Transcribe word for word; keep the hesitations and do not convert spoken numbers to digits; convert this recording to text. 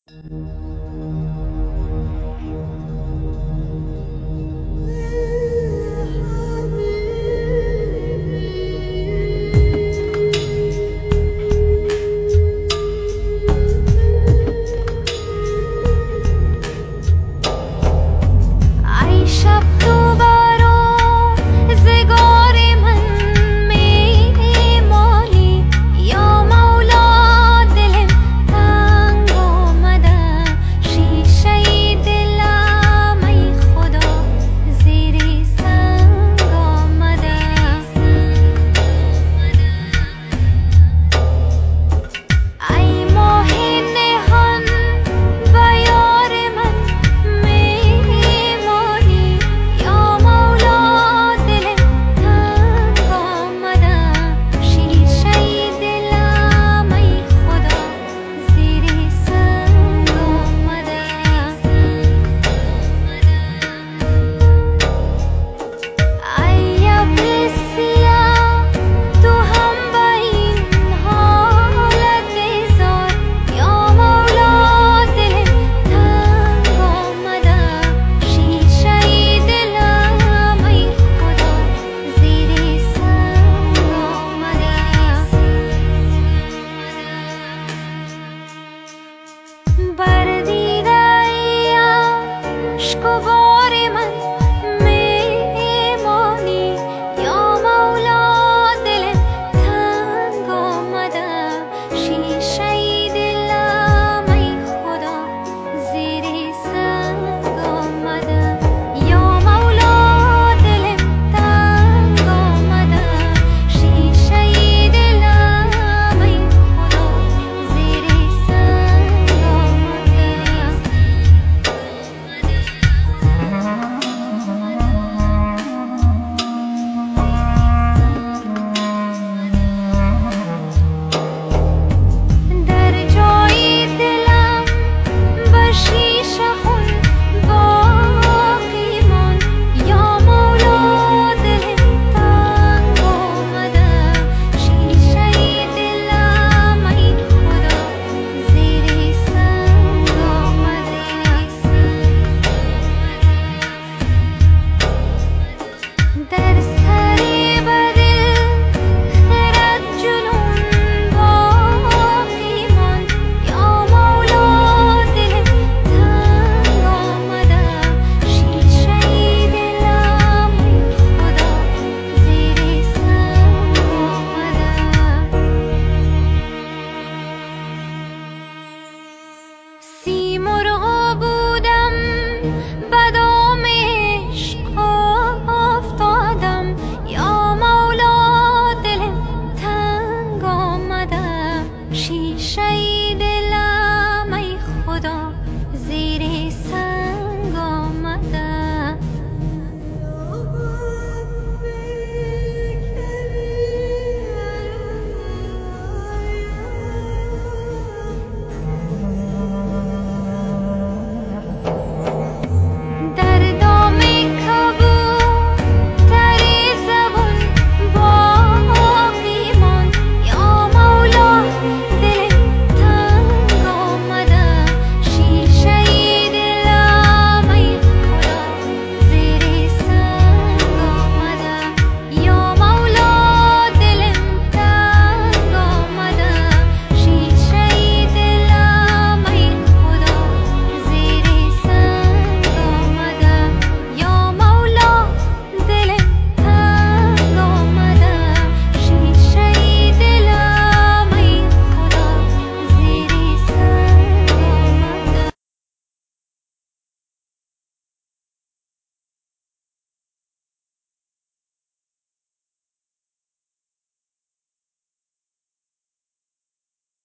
ای شب تو برا زگار من میمانی یا مولا دلم تنگ آمده شیشه دلم ای خدا زیر سنگ آمده ای ماه نهان به یار من میمانی یا مولا دلم تنگ آمده شیشه دلم ای خدا زیر سنگ آمده ای ابر سیاه تو هم به این حالت بیزار یا مولا دلم تنگ آمده شیشه دلم ای خدا زیر سنگ آمده بر دیده اشکبار من میمانی یا مولا دلم تنگ آمده شیشه دلم ای خدا زیر سنگ آمده یا مولا دلم تنگ آمده شیشه دلم ای خدا زیر سنگ آمده در جای دلم به شیشه خون باقی ماند یا مولا دلم تنگ آمده شیشه دلم ای خدا زیر سنگ آمده در سر بدل خرد جنون باقی ماند یا مولا دلم تنگ آمده شیشه دلم ای خدا زیر سنگ آمده سیمرغ